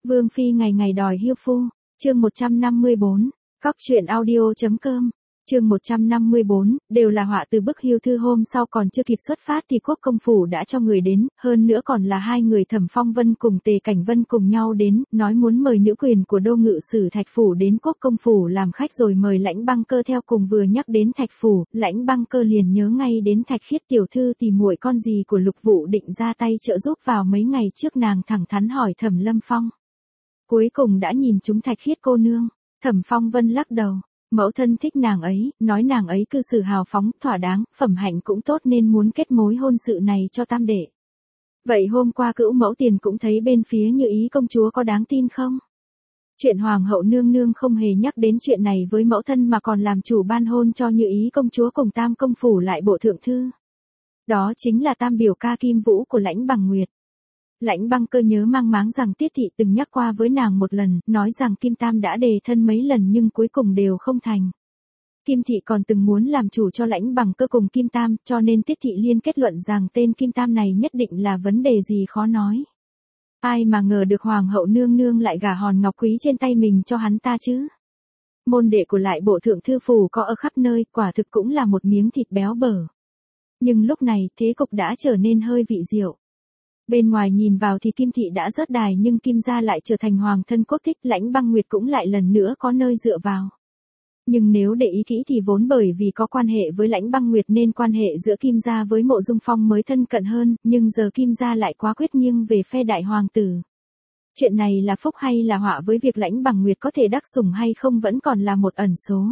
Vương phi ngày ngày đòi hiêu phu, chương 154, cóc truyện audio.com. Chương 154, đều là họa từ bức hiêu thư hôm sau còn chưa kịp xuất phát thì Quốc công phủ đã cho người đến, hơn nữa còn là hai người Thẩm Phong Vân cùng Tề Cảnh Vân cùng nhau đến, nói muốn mời nữ quyền của đô ngự sử Thạch phủ đến Quốc công phủ làm khách rồi mời Lãnh Băng Cơ theo cùng. Vừa nhắc đến Thạch phủ, Lãnh Băng Cơ liền nhớ ngay đến Thạch Khiết tiểu thư tỷ muội con gì của Lục Vụ định ra tay trợ giúp vào mấy ngày trước. Nàng thẳng thắn hỏi Thẩm Lâm Phong, cuối cùng đã nhìn chúng Thạch Khiết cô nương. Thẩm Phong Vân lắc đầu. Mẫu thân thích nàng ấy, nói nàng ấy cư xử hào phóng, thỏa đáng, phẩm hạnh cũng tốt nên muốn kết mối hôn sự này cho tam đệ. Vậy hôm qua Cữu mẫu tiền cũng thấy bên phía Như Ý công chúa có đáng tin không? Chuyện hoàng hậu nương nương không hề nhắc đến chuyện này với mẫu thân mà còn làm chủ ban hôn cho Như Ý công chúa cùng Tam công phủ lại bộ thượng thư. Đó chính là tam biểu ca Kim Vũ của Lãnh Bằng Nguyệt. Lãnh Băng Cơ nhớ mang máng rằng Tiết thị từng nhắc qua với nàng một lần, nói rằng Kim Tam đã đề thân mấy lần nhưng cuối cùng đều không thành. Kim thị còn từng muốn làm chủ cho Lãnh Bằng Cơ cùng Kim Tam, cho nên Tiết thị liên kết luận rằng tên Kim Tam này nhất định là vấn đề gì khó nói. Ai mà ngờ được hoàng hậu nương nương lại gả hòn ngọc quý trên tay mình cho hắn ta chứ. Môn đệ của lại bộ thượng thư phủ có ở khắp nơi, quả thực cũng là một miếng thịt béo bở. Nhưng lúc này thế cục đã trở nên hơi vị diệu. Bên ngoài nhìn vào thì Kim thị đã rớt đài nhưng Kim gia lại trở thành hoàng thân quốc thích, Lãnh Băng Nguyệt cũng lại lần nữa có nơi dựa vào. Nhưng nếu để ý kỹ thì vốn bởi vì có quan hệ với Lãnh Băng Nguyệt nên quan hệ giữa Kim gia với Mộ Dung Phong mới thân cận hơn, nhưng giờ Kim gia lại quá quyết nghiêng về phe đại hoàng tử. Chuyện này là phúc hay là họa với việc Lãnh Băng Nguyệt có thể đắc sủng hay không vẫn còn là một ẩn số.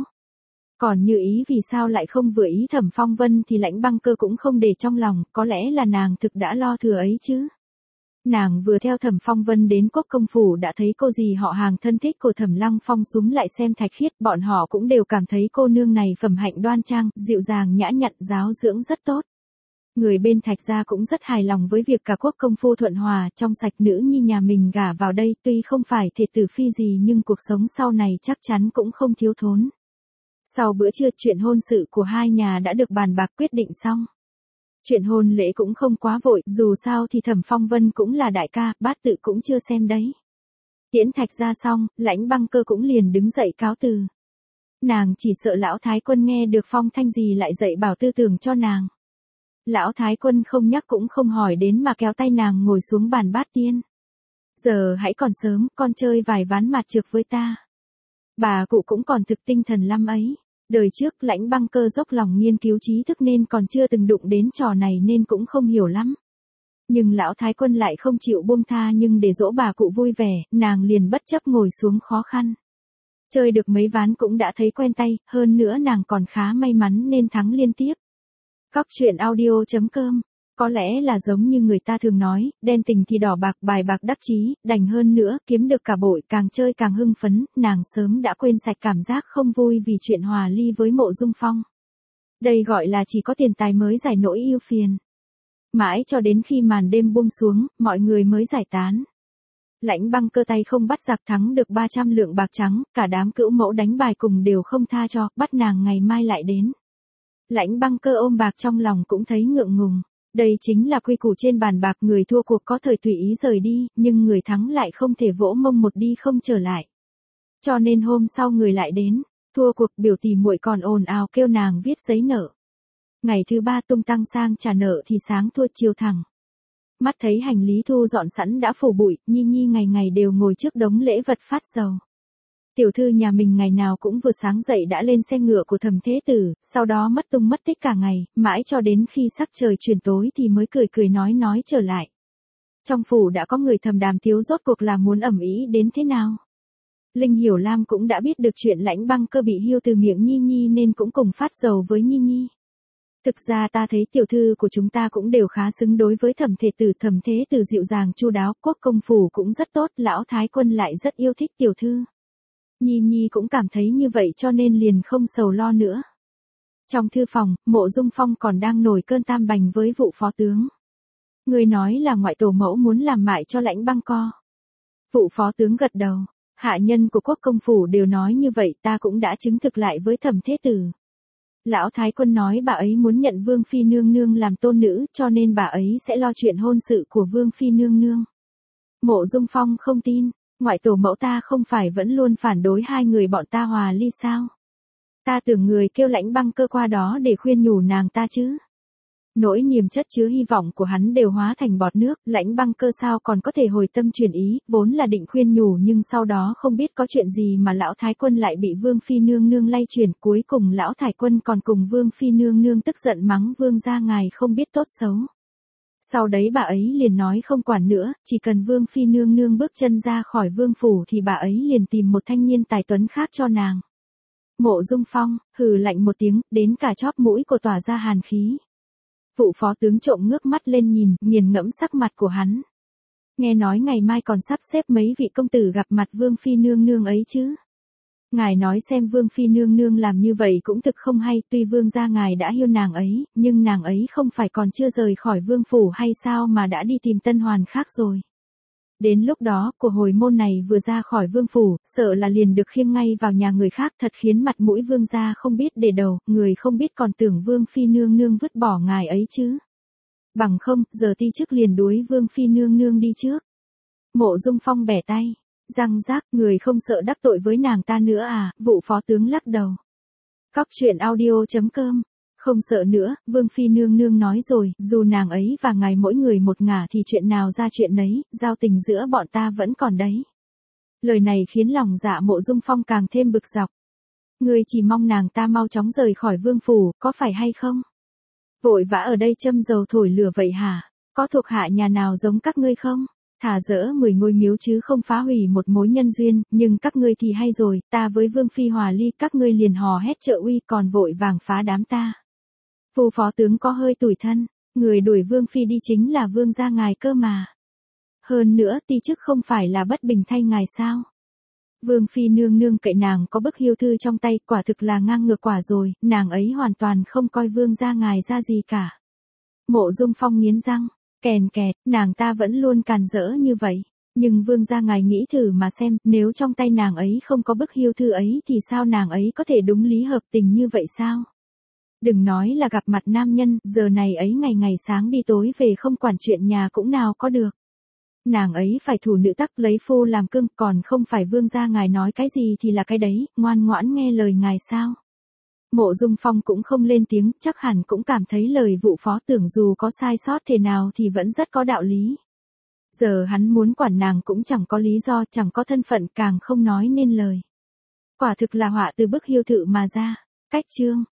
Còn Như Ý vì sao lại không vừa ý Thẩm Phong Vân thì Lãnh Băng Cơ cũng không để trong lòng, có lẽ là nàng thực đã lo thừa ấy chứ. Nàng vừa theo Thẩm Phong Vân đến Quốc công phủ đã thấy cô dì họ hàng thân thích của Thẩm Lăng Phong súm lại xem Thạch Khiết, bọn họ cũng đều cảm thấy cô nương này phẩm hạnh đoan trang, dịu dàng nhã nhặn, giáo dưỡng rất tốt. Người bên Thạch gia cũng rất hài lòng với việc cả quốc công phu thuận hòa, trong sạch nữ nhi nhà mình gả vào đây, tuy không phải thể tử phi gì nhưng cuộc sống sau này chắc chắn cũng không thiếu thốn. Sau bữa trưa, chuyện hôn sự của hai nhà đã được bàn bạc quyết định xong. Chuyện hôn lễ cũng không quá vội, dù sao thì Thẩm Phong Vân cũng là đại ca, bát tự cũng chưa xem đấy. Tiễn Thạch ra xong, Lãnh Băng Cơ cũng liền đứng dậy cáo từ. Nàng chỉ sợ lão thái quân nghe được phong thanh gì lại dạy bảo tư tưởng cho nàng. Lão thái quân không nhắc cũng không hỏi đến mà kéo tay nàng ngồi xuống bàn bát tiên. Giờ hãy còn sớm, con chơi vài ván mạt trược với ta. Bà cụ cũng còn thực tinh thần lắm ấy. Đời trước Lãnh Băng Cơ dốc lòng nghiên cứu trí thức nên còn chưa từng đụng đến trò này nên cũng không hiểu lắm. Nhưng lão thái quân lại không chịu buông tha, nhưng để dỗ bà cụ vui vẻ, nàng liền bất chấp ngồi xuống khó khăn. Chơi được mấy ván cũng đã thấy quen tay, hơn nữa nàng còn khá may mắn nên thắng liên tiếp. Cóc truyện audio.com. Có lẽ là giống như người ta thường nói, đen tình thì đỏ bạc, bài bạc đắc chí, đành hơn nữa, kiếm được cả bội, càng chơi càng hưng phấn, nàng sớm đã quên sạch cảm giác không vui vì chuyện hòa ly với Mộ Dung Phong. Đây gọi là chỉ có tiền tài mới giải nỗi ưu phiền. Mãi cho đến khi màn đêm buông xuống, mọi người mới giải tán. Lãnh Băng Cơ tay không bắt giặc thắng được 300 lượng bạc trắng, cả đám Cữu mẫu đánh bài cùng đều không tha cho, bắt nàng ngày mai lại đến. Lãnh Băng Cơ ôm bạc trong lòng cũng thấy ngượng ngùng. Đây chính là quy củ trên bàn bạc, người thua cuộc có thời tùy ý rời đi, nhưng người thắng lại không thể vỗ mông một đi không trở lại. Cho nên hôm sau người lại đến, thua cuộc biểu tỷ muội còn ồn ào kêu nàng viết giấy nợ. Ngày thứ ba tung tăng sang trả nợ thì sáng thua chiều thẳng. Mắt thấy hành lý thu dọn sẵn đã phủ bụi, Nhi Nhi ngày ngày đều ngồi trước đống lễ vật phát dầu. Tiểu thư nhà mình ngày nào cũng vừa sáng dậy đã lên xe ngựa của Thẩm Thế Tử, sau đó mất tung mất tích cả ngày, mãi cho đến khi sắc trời chuyển tối thì mới cười cười nói trở lại. Trong phủ đã có người thầm đàm tiếu rốt cuộc là muốn ầm ĩ đến thế nào. Linh Hiểu Lam cũng đã biết được chuyện Lãnh Băng Cơ bị hiêu từ miệng Nhi Nhi nên cũng cùng phát dầu với Nhi Nhi. Thực ra ta thấy tiểu thư của chúng ta cũng đều khá xứng đối với Thẩm Thế Tử dịu dàng chu đáo, quốc công phủ cũng rất tốt, lão thái quân lại rất yêu thích tiểu thư. Nhi Nhi cũng cảm thấy như vậy cho nên liền không sầu lo nữa. Trong thư phòng, Mộ Dung Phong còn đang nổi cơn tam bành với vụ phó tướng. Người nói là ngoại tổ mẫu muốn làm mại cho Lãnh Băng Co. Vụ phó tướng gật đầu, hạ nhân của quốc công phủ đều nói như vậy, ta cũng đã chứng thực lại với Thẩm Thế Tử. Lão thái quân nói bà ấy muốn nhận Vương phi nương nương làm tôn nữ, cho nên bà ấy sẽ lo chuyện hôn sự của Vương phi nương nương. Mộ Dung Phong không tin. ngoại tổ mẫu ta không phải vẫn luôn phản đối hai người bọn ta hòa ly sao? Ta tưởng người kêu Lãnh Băng Cơ qua đó để khuyên nhủ nàng ta chứ. Nỗi niềm chất chứa hy vọng của hắn đều hóa thành bọt nước, Lãnh Băng Cơ sao còn có thể hồi tâm chuyển ý, vốn là định khuyên nhủ nhưng sau đó không biết có chuyện gì mà lão thái quân lại bị Vương phi nương nương lay chuyển, cuối cùng lão thái quân còn cùng Vương phi nương nương tức giận mắng Vương gia ngài không biết tốt xấu. Sau đấy bà ấy liền nói không quản nữa, chỉ cần Vương phi nương nương bước chân ra khỏi vương phủ thì bà ấy liền tìm một thanh niên tài tuấn khác cho nàng. Mộ Dung Phong, hừ lạnh một tiếng, đến cả chóp mũi của tỏa ra hàn khí. Vụ phó tướng trộm ngước mắt lên nhìn, nghiền ngẫm sắc mặt của hắn. Nghe nói ngày mai còn sắp xếp mấy vị công tử gặp mặt Vương phi nương nương ấy chứ. Ngài nói xem Vương phi nương nương làm như vậy cũng thực không hay, tuy Vương gia ngài đã hiêu nàng ấy, nhưng nàng ấy không phải còn chưa rời khỏi vương phủ hay sao mà đã đi tìm tân hoàn khác rồi. Đến lúc đó, của hồi môn này vừa ra khỏi vương phủ, sợ là liền được khiêng ngay vào nhà người khác, thật khiến mặt mũi vương gia không biết để đầu, người không biết còn tưởng Vương phi nương nương vứt bỏ ngài ấy chứ. Bằng không, giờ ti chức liền đuối Vương phi nương nương đi trước. Mộ Dung Phong bẻ tay, răng rác, người không sợ đắc tội với nàng ta nữa à? Vụ phó tướng lắc đầu. Cóc truyện audio.com. Không sợ nữa, Vương phi nương nương nói rồi, dù nàng ấy và ngài mỗi người một ngả thì chuyện nào ra chuyện nấy, giao tình giữa bọn ta vẫn còn đấy. Lời này khiến lòng dạ Mộ Dung Phong càng thêm bực dọc. Người chỉ mong nàng ta mau chóng rời khỏi vương phủ, có phải hay không? Vội vã ở đây châm dầu thổi lửa vậy hả? Có thuộc hạ nhà nào giống các ngươi không? Thả dỡ 10 ngôi miếu chứ không phá hủy một mối nhân duyên, nhưng các ngươi thì hay rồi, ta với Vương phi hòa ly, các ngươi liền hò hét trợ uy còn vội vàng phá đám ta. Vụ phó tướng có hơi tủi thân, người đuổi Vương phi đi chính là Vương gia ngài cơ mà. Hơn nữa, ti chức không phải là bất bình thay ngài sao? Vương phi nương nương cậy nàng có bức hiêu thư trong tay, quả thực là ngang ngược quả rồi, nàng ấy hoàn toàn không coi Vương gia ngài ra gì cả. Mộ Dung Phong nghiến răng, kèn kẹt, nàng ta vẫn luôn càn rỡ như vậy. Nhưng Vương gia ngài nghĩ thử mà xem, nếu trong tay nàng ấy không có bức hiêu thư ấy thì sao nàng ấy có thể đúng lý hợp tình như vậy sao? Đừng nói là gặp mặt nam nhân, giờ này ấy ngày ngày sáng đi tối về không quản chuyện nhà cũng nào có được. Nàng ấy phải thủ nữ tắc lấy phu làm cưng, còn không phải Vương gia ngài nói cái gì thì là cái đấy, ngoan ngoãn nghe lời ngài sao. Mộ Dung Phong cũng không lên tiếng, chắc hẳn cũng cảm thấy lời vụ phó tưởng dù có sai sót thế nào thì vẫn rất có đạo lý. Giờ hắn muốn quản nàng cũng chẳng có lý do, chẳng có thân phận, càng không nói nên lời. Quả thực là họa từ bức hiêu thự mà ra. Cách chương